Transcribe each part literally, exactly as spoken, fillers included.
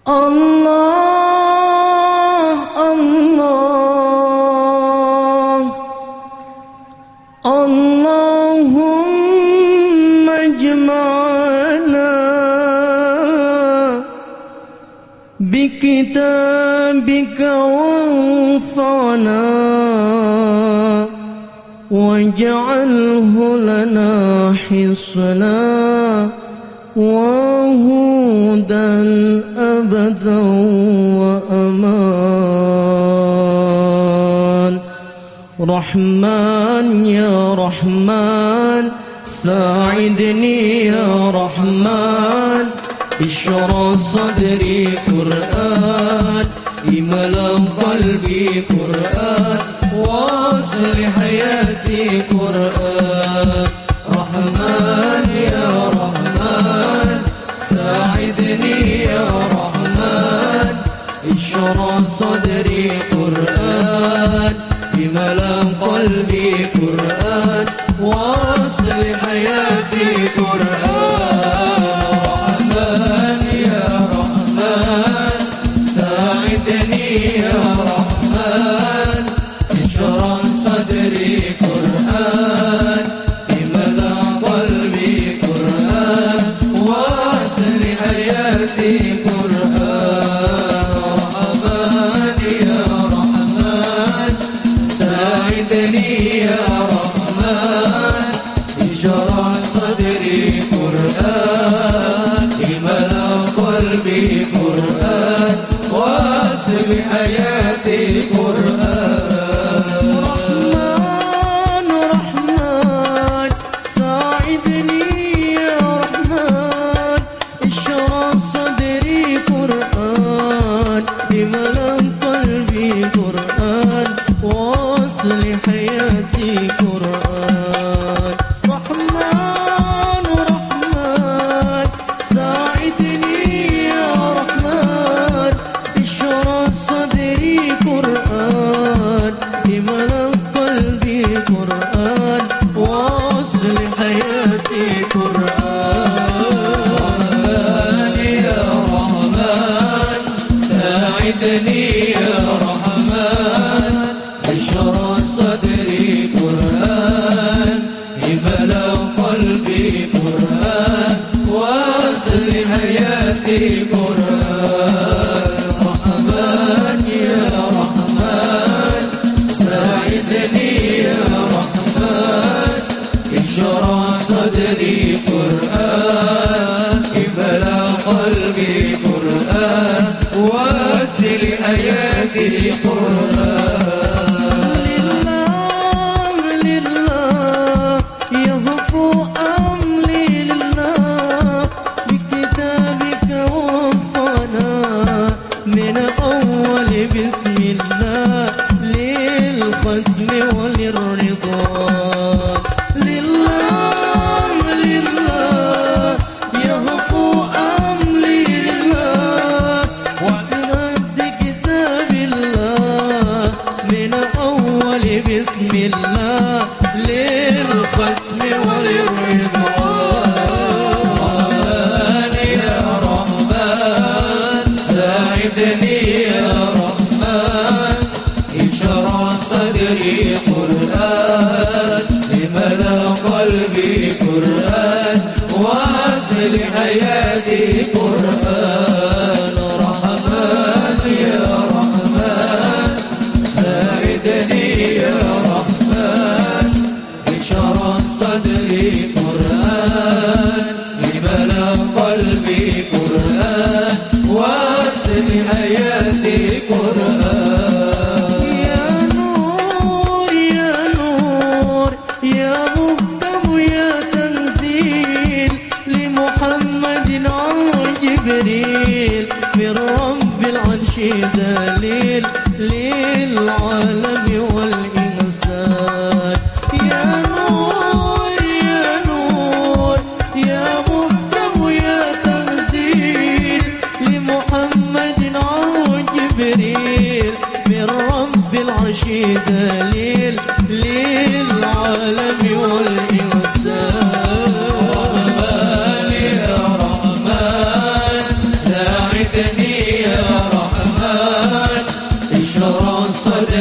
الله الله اللهم اجمعنا بكتابك وانفعنا واجعله لنا حصنا وهدى أبدا وأمان. رحمن يا رحمن ساعدني يا رحمن اشرح صدري قرآن املأ قلبي قرآن واصل حياتي قرآن. رحمن يا رحمن ساعدني يا رحمن اشرح صدري قرآن املأ قلبي قرآن واصل حياتي قرآن. رحمن يا رحمن ساعدني يا رحمن اشرح صدري قرآن املأ قلبي قرآن واصل حياتي قرآن. رحمن يا رحمن ساعدني يا رحمن اشرح صدري قرآن املأ قلبي قرآن واصل حياتي قرآن. رحمن رحمن ساعدني يا رحمن اشرح صدري قرآن املأ قلبي قرآن واصل حياتي قرآن. رحمن رحمن ساعدني يا رحمن اشرح صدري قرآن املأ قلبي قرآن واصل حياتي قرآن. رحمن يا رحمن ساعدني يا رحمن اشرح صدري قرآن املأ قلبي قرآن واصل حياتي قرآن. رحمن يا رحمن ساعدني يا رحمن اشرح صدري قرآن املأ قلبي قرآن واصل حياتي قرآن. لله لله يهفو أمري لله بكتابك وانفعنا من أول بسم الله للختم وللرضوان. لله لله يهفو أمري لله وبنبذ كتاب الله من أول بسم الله للختم وللرضوان. رحمن يا رحمن ساعدني يا رحمن اشرح صدري قرآن املأ قلبي قرآن واصل حياتي قرآن. رحمن يا رحمن ساعدني يا رحمن اشرح صدري قرآن املأ قلبي قرآن واصل حياتي قرآن. يا نور يا نور يا مهتم يا تنزيل لمحمد عن جبريل من رب العرش دليل للعالم والإنسان. يا نور يا نور يا مهتم يا تنزيل لمحمد عن جبريل من رب العرش دليل للعالم والإنسان. رحمن يا رحمن ساعدني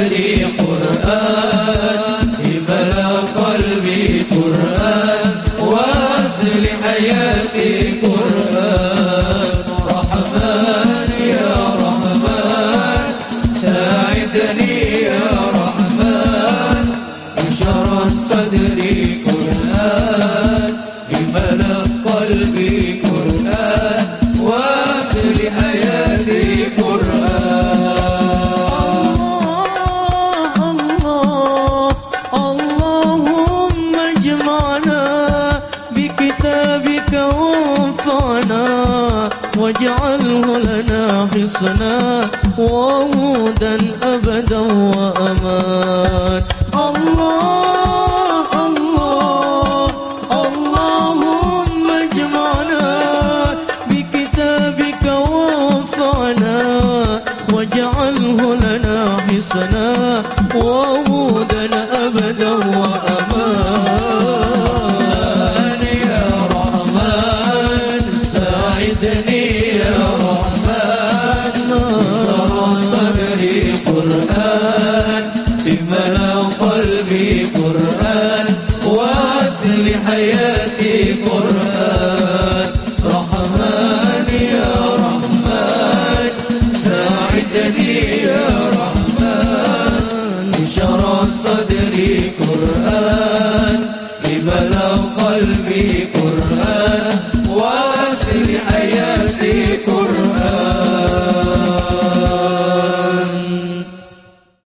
صدري قرآن املأ قلبي قرآن واسل حياتي قرآن رحمن يا رحمن ساعدني يا رحمن انشر صدري قرآن املأ قلبي قرآن واسل حياتي قرآن الله اللهم اجمعنا بكتابك وانفعنا واجعله لنا حصنا وهدى أبدا وأمان الله الله اللهم اجمعنا بكتابك وانفعنا واجعله لنا حصنا وهدى أبدا وأمان يا رحمن ساعدني يا رحمن انشر صدري قرآن املأ قلبي قرآن واسل حياتي قرآن رحمن يا رحمن ساعدني يا رحمن انشر صدري قرآن املأ قلبي قرآن